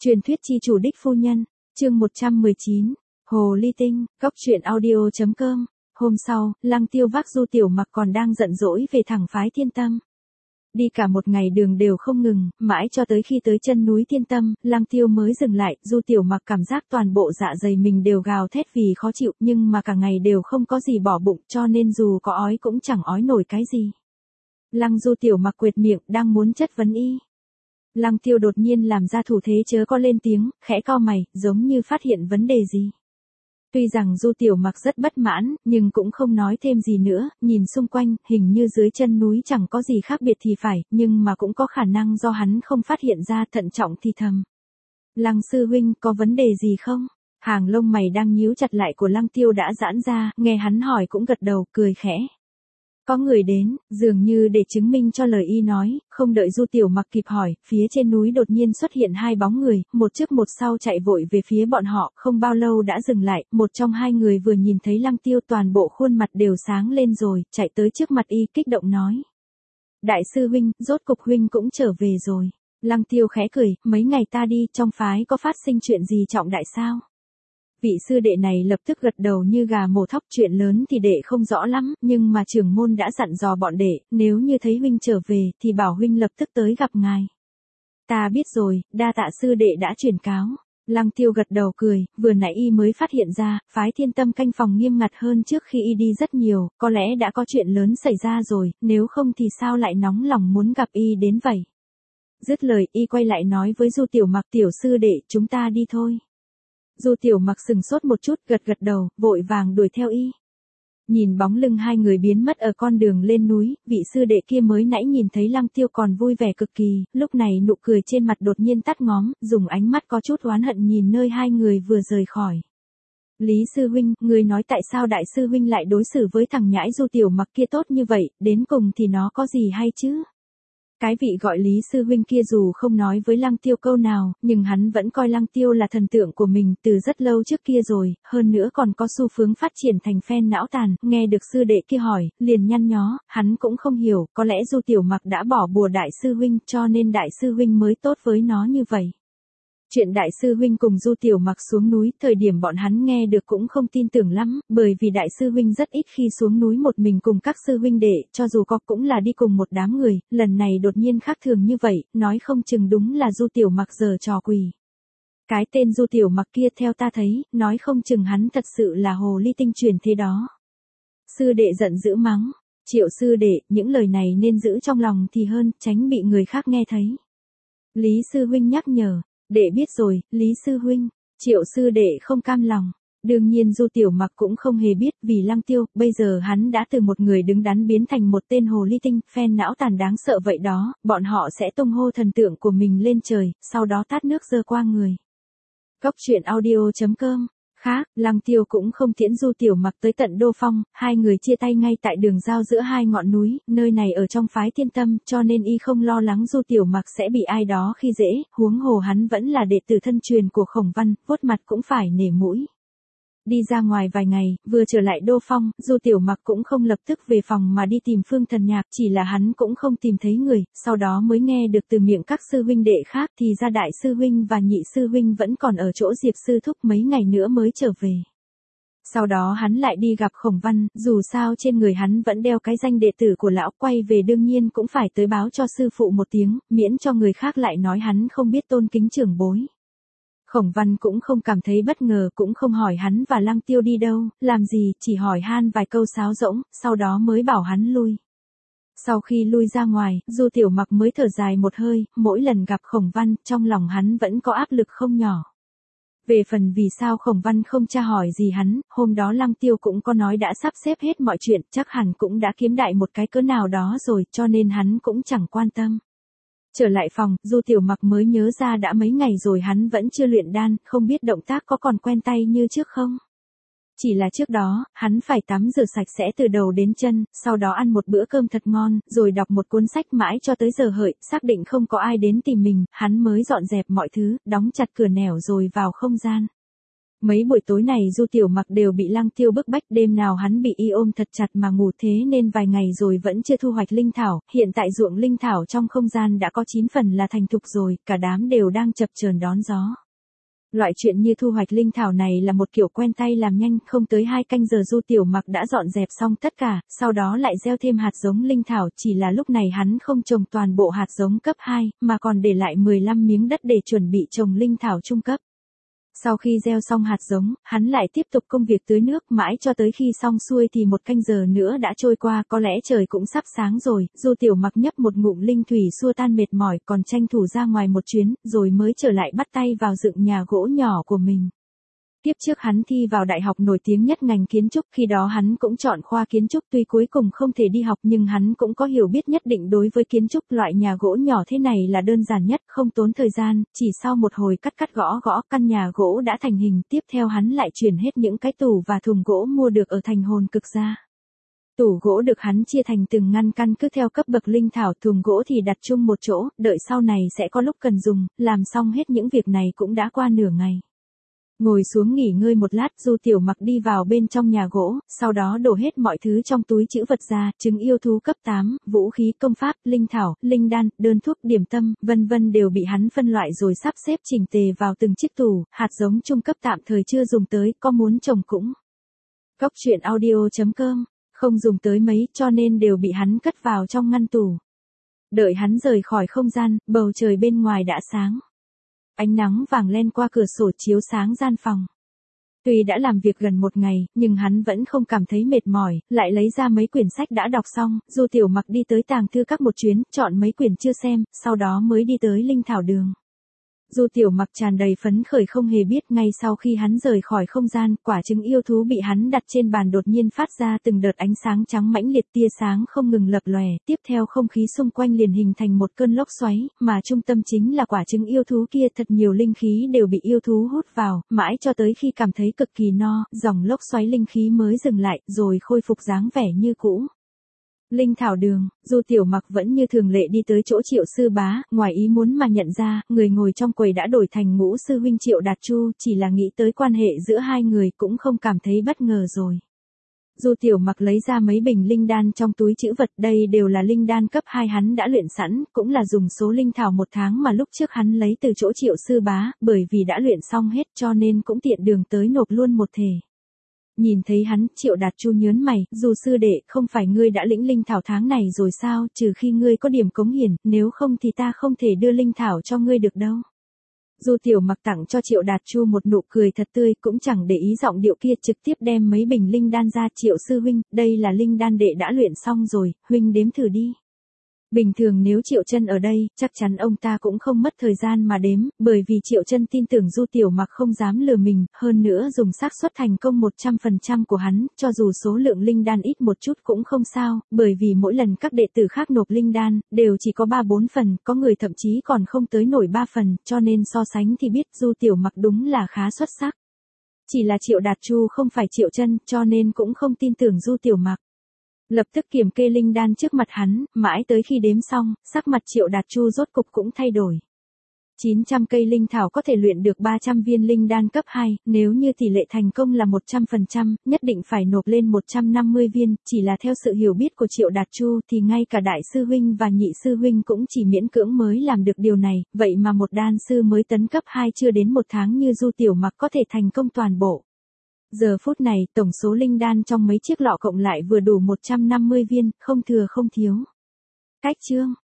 Truyền thuyết chi chủ đích phu nhân, chương 119, Hồ Ly Tinh, góc truyện audio.com. Hôm sau, Lăng Tiêu vác Du Tiểu Mặc còn đang giận dỗi về thẳng phái Thiên Tâm. Đi cả một ngày đường đều không ngừng, mãi cho tới khi tới chân núi Thiên Tâm, Lăng Tiêu mới dừng lại. Du Tiểu Mặc cảm giác toàn bộ dạ dày mình đều gào thét vì khó chịu, nhưng mà cả ngày đều không có gì bỏ bụng, cho nên dù có ói cũng chẳng ói nổi cái gì. Lăng Du Tiểu Mặc quệt miệng, đang muốn chất vấn y. Lăng Tiêu đột nhiên làm ra thủ thế chớ có lên tiếng, khẽ cau mày, giống như phát hiện vấn đề gì. Tuy rằng Du Tiểu Mặc rất bất mãn, nhưng cũng không nói thêm gì nữa, nhìn xung quanh, hình như dưới chân núi chẳng có gì khác biệt thì phải, nhưng mà cũng có khả năng do hắn không phát hiện ra, thận trọng thì thầm. Lăng sư huynh, có vấn đề gì không? Hàng lông mày đang nhíu chặt lại của Lăng Tiêu đã giãn ra, nghe hắn hỏi cũng gật đầu, cười khẽ. Có người đến, dường như để chứng minh cho lời y nói, không đợi Du Tiểu Mặc kịp hỏi, phía trên núi đột nhiên xuất hiện hai bóng người, một trước một sau chạy vội về phía bọn họ, không bao lâu đã dừng lại, một trong hai người vừa nhìn thấy Lăng Tiêu toàn bộ khuôn mặt đều sáng lên rồi, chạy tới trước mặt y kích động nói. Đại sư huynh, rốt cục huynh cũng trở về rồi. Lăng Tiêu khẽ cười, mấy ngày ta đi, trong phái có phát sinh chuyện gì trọng đại sao? Vị sư đệ này lập tức gật đầu như gà mổ thóc, chuyện lớn thì đệ không rõ lắm, nhưng mà trưởng môn đã dặn dò bọn đệ, nếu như thấy huynh trở về, thì bảo huynh lập tức tới gặp ngài. Ta biết rồi, đa tạ sư đệ đã truyền cáo. Lăng Tiêu gật đầu cười, vừa nãy y mới phát hiện ra, phái Thiên Tâm canh phòng nghiêm ngặt hơn trước khi y đi rất nhiều, có lẽ đã có chuyện lớn xảy ra rồi, nếu không thì sao lại nóng lòng muốn gặp y đến vậy. Dứt lời, y quay lại nói với Du Tiểu Mặc, tiểu sư đệ, chúng ta đi thôi. Du Tiểu Mặc sừng sốt một chút, gật đầu, vội vàng đuổi theo y. Nhìn bóng lưng hai người biến mất ở con đường lên núi, vị sư đệ kia mới nãy nhìn thấy Lăng Tiêu còn vui vẻ cực kỳ, lúc này nụ cười trên mặt đột nhiên tắt ngóm, dùng ánh mắt có chút oán hận nhìn nơi hai người vừa rời khỏi. Lý sư huynh, người nói tại sao đại sư huynh lại đối xử với thằng nhãi Du Tiểu Mặc kia tốt như vậy, đến cùng thì nó có gì hay chứ? Cái vị gọi Lý sư huynh kia dù không nói với Lăng Tiêu câu nào, nhưng hắn vẫn coi Lăng Tiêu là thần tượng của mình từ rất lâu trước kia rồi, hơn nữa còn có xu hướng phát triển thành fan não tàn, nghe được sư đệ kia hỏi, liền nhăn nhó, hắn cũng không hiểu, có lẽ Du Tiểu Mặc đã bỏ bùa đại sư huynh cho nên đại sư huynh mới tốt với nó như vậy. Chuyện đại sư huynh cùng Du Tiểu Mặc xuống núi, thời điểm bọn hắn nghe được cũng không tin tưởng lắm, bởi vì đại sư huynh rất ít khi xuống núi một mình cùng các sư huynh đệ, cho dù có cũng là đi cùng một đám người, lần này đột nhiên khác thường như vậy, nói không chừng đúng là Du Tiểu Mặc giở trò quỷ. Cái tên Du Tiểu Mặc kia theo ta thấy, nói không chừng hắn thật sự là hồ ly tinh truyền thế đó. Sư đệ giận dữ mắng, Triệu sư đệ, những lời này nên giữ trong lòng thì hơn, tránh bị người khác nghe thấy. Lý sư huynh nhắc nhở. Đệ biết rồi, Lý sư huynh. Triệu sư đệ không cam lòng. Đương nhiên Du Tiểu Mặc cũng không hề biết, vì Lăng Tiêu, bây giờ hắn đã từ một người đứng đắn biến thành một tên hồ ly tinh, phen não tàn đáng sợ vậy đó, bọn họ sẽ tung hô thần tượng của mình lên trời, sau đó tát nước dơ qua người. Góc truyện audio.com. Khác, Lăng Tiêu cũng không tiễn Du Tiểu Mặc tới tận Đô Phong, hai người chia tay ngay tại đường giao giữa hai ngọn núi, nơi này ở trong phái Thiên Tâm, cho nên y không lo lắng Du Tiểu Mặc sẽ bị ai đó khi dễ, huống hồ hắn vẫn là đệ tử thân truyền của Khổng Văn, vuốt mặt cũng phải nể mũi. Đi ra ngoài vài ngày, vừa trở lại Đô Phong, Du Tiểu Mặc cũng không lập tức về phòng mà đi tìm Phương Thần Nhạc, chỉ là hắn cũng không tìm thấy người, sau đó mới nghe được từ miệng các sư huynh đệ khác thì ra đại sư huynh và nhị sư huynh vẫn còn ở chỗ Diệp sư thúc mấy ngày nữa mới trở về. Sau đó hắn lại đi gặp Khổng Văn, dù sao trên người hắn vẫn đeo cái danh đệ tử của lão, quay về đương nhiên cũng phải tới báo cho sư phụ một tiếng, miễn cho người khác lại nói hắn không biết tôn kính trưởng bối. Khổng Văn cũng không cảm thấy bất ngờ, cũng không hỏi hắn và Lăng Tiêu đi đâu, làm gì, chỉ hỏi han vài câu sáo rỗng, sau đó mới bảo hắn lui. Sau khi lui ra ngoài, Du Tiểu Mặc mới thở dài một hơi, mỗi lần gặp Khổng Văn, trong lòng hắn vẫn có áp lực không nhỏ. Về phần vì sao Khổng Văn không tra hỏi gì hắn, hôm đó Lăng Tiêu cũng có nói đã sắp xếp hết mọi chuyện, chắc hẳn cũng đã kiếm đại một cái cớ nào đó rồi, cho nên hắn cũng chẳng quan tâm. Trở lại phòng, Du Tiểu Mặc mới nhớ ra đã mấy ngày rồi hắn vẫn chưa luyện đan, không biết động tác có còn quen tay như trước không. Chỉ là trước đó, hắn phải tắm rửa sạch sẽ từ đầu đến chân, sau đó ăn một bữa cơm thật ngon, rồi đọc một cuốn sách mãi cho tới giờ hợi, xác định không có ai đến tìm mình, hắn mới dọn dẹp mọi thứ, đóng chặt cửa nẻo rồi vào không gian. Mấy buổi tối này Du Tiểu Mặc đều bị Lăng Tiêu bức bách, đêm nào hắn bị y ôm thật chặt mà ngủ, thế nên vài ngày rồi vẫn chưa thu hoạch linh thảo, hiện tại ruộng linh thảo trong không gian đã có 9 phần là thành thục rồi, cả đám đều đang chập chờn đón gió. Loại chuyện như thu hoạch linh thảo này là một kiểu quen tay làm nhanh, không tới 2 canh giờ Du Tiểu Mặc đã dọn dẹp xong tất cả, sau đó lại gieo thêm hạt giống linh thảo, chỉ là lúc này hắn không trồng toàn bộ hạt giống cấp 2, mà còn để lại 15 miếng đất để chuẩn bị trồng linh thảo trung cấp. Sau khi gieo xong hạt giống, hắn lại tiếp tục công việc tưới nước mãi cho tới khi xong xuôi thì 1 canh giờ nữa đã trôi qua, có lẽ trời cũng sắp sáng rồi, Du Tiểu Mặc nhấp một ngụm linh thủy xua tan mệt mỏi, còn tranh thủ ra ngoài một chuyến, rồi mới trở lại bắt tay vào dựng nhà gỗ nhỏ của mình. Tiếp trước hắn thi vào đại học nổi tiếng nhất ngành kiến trúc, khi đó hắn cũng chọn khoa kiến trúc, tuy cuối cùng không thể đi học nhưng hắn cũng có hiểu biết nhất định đối với kiến trúc. Loại nhà gỗ nhỏ thế này là đơn giản nhất, không tốn thời gian, chỉ sau một hồi cắt gõ căn nhà gỗ đã thành hình. Tiếp theo hắn lại chuyển hết những cái tủ và thùng gỗ mua được ở thành Hồn Cực ra. Tủ gỗ được hắn chia thành từng ngăn căn cứ theo cấp bậc linh thảo, thùng gỗ thì đặt chung một chỗ, đợi sau này sẽ có lúc cần dùng. Làm xong hết những việc này cũng đã qua nửa ngày. Ngồi xuống nghỉ ngơi một lát, Du Tiểu Mặc đi vào bên trong nhà gỗ, sau đó đổ hết mọi thứ trong túi trữ vật ra, trứng yêu thú cấp 8, vũ khí công pháp, linh thảo, linh đan, đơn thuốc, điểm tâm, vân vân đều bị hắn phân loại rồi sắp xếp chỉnh tề vào từng chiếc tủ. Hạt giống trung cấp tạm thời chưa dùng tới, có muốn trồng cũng. Cóc truyện audio.com, không dùng tới mấy cho nên đều bị hắn cất vào trong ngăn tủ. Đợi hắn rời khỏi không gian, bầu trời bên ngoài đã sáng. Ánh nắng vàng len qua cửa sổ chiếu sáng gian phòng. Tuy đã làm việc gần 1 ngày, nhưng hắn vẫn không cảm thấy mệt mỏi, lại lấy ra mấy quyển sách đã đọc xong. Du Tiểu Mặc đi tới tàng thư các một chuyến, chọn mấy quyển chưa xem, sau đó mới đi tới linh thảo đường. Du Tiểu Mặc tràn đầy phấn khởi, không hề biết ngay sau khi hắn rời khỏi không gian, quả trứng yêu thú bị hắn đặt trên bàn đột nhiên phát ra từng đợt ánh sáng trắng mãnh liệt, tia sáng không ngừng lập lòe, tiếp theo không khí xung quanh liền hình thành một cơn lốc xoáy, mà trung tâm chính là quả trứng yêu thú kia. Thật nhiều linh khí đều bị yêu thú hút vào, mãi cho tới khi cảm thấy cực kỳ no, dòng lốc xoáy linh khí mới dừng lại, rồi khôi phục dáng vẻ như cũ. Linh thảo đường, Du Tiểu Mặc vẫn như thường lệ đi tới chỗ Triệu sư bá, ngoài ý muốn mà nhận ra, người ngồi trong quầy đã đổi thành Ngũ sư huynh Triệu Đạt Chu, chỉ là nghĩ tới quan hệ giữa hai người cũng không cảm thấy bất ngờ rồi. Du Tiểu Mặc lấy ra mấy bình linh đan trong túi trữ vật, đây đều là linh đan cấp 2 hắn đã luyện sẵn, cũng là dùng số linh thảo 1 tháng mà lúc trước hắn lấy từ chỗ Triệu sư bá, bởi vì đã luyện xong hết cho nên cũng tiện đường tới nộp luôn một thể. Nhìn thấy hắn, Triệu Đạt Chu nhớn mày, Du sư đệ, không phải ngươi đã lĩnh linh thảo tháng này rồi sao, trừ khi ngươi có điểm cống hiển, nếu không thì ta không thể đưa linh thảo cho ngươi được đâu. Du Tiểu Mặc tặng cho Triệu Đạt Chu một nụ cười thật tươi, cũng chẳng để ý giọng điệu kia, trực tiếp đem mấy bình linh đan ra. Triệu sư huynh, đây là linh đan đệ đã luyện xong rồi, huynh đếm thử đi. Bình thường nếu Triệu Chân ở đây, chắc chắn ông ta cũng không mất thời gian mà đếm, bởi vì Triệu Chân tin tưởng Du Tiểu Mặc không dám lừa mình, hơn nữa dùng xác suất thành công 100% của hắn, cho dù số lượng linh đan ít một chút cũng không sao, bởi vì mỗi lần các đệ tử khác nộp linh đan, đều chỉ có 3-4 phần, có người thậm chí còn không tới nổi 3 phần, cho nên so sánh thì biết Du Tiểu Mặc đúng là khá xuất sắc. Chỉ là Triệu Đạt Chu không phải Triệu Chân, cho nên cũng không tin tưởng Du Tiểu Mặc. Lập tức kiểm kê linh đan trước mặt hắn, mãi tới khi đếm xong, sắc mặt Triệu Đạt Chu rốt cục cũng thay đổi. 900 cây linh thảo có thể luyện được 300 viên linh đan cấp 2, nếu như tỷ lệ thành công là 100%, nhất định phải nộp lên 150 viên, chỉ là theo sự hiểu biết của Triệu Đạt Chu thì ngay cả đại sư huynh và nhị sư huynh cũng chỉ miễn cưỡng mới làm được điều này, vậy mà một đan sư mới tấn cấp 2 chưa đến 1 tháng như Du Tiểu Mặc có thể thành công toàn bộ. Giờ phút này, tổng số linh đan trong mấy chiếc lọ cộng lại vừa đủ 150 viên, không thừa không thiếu. Cách chương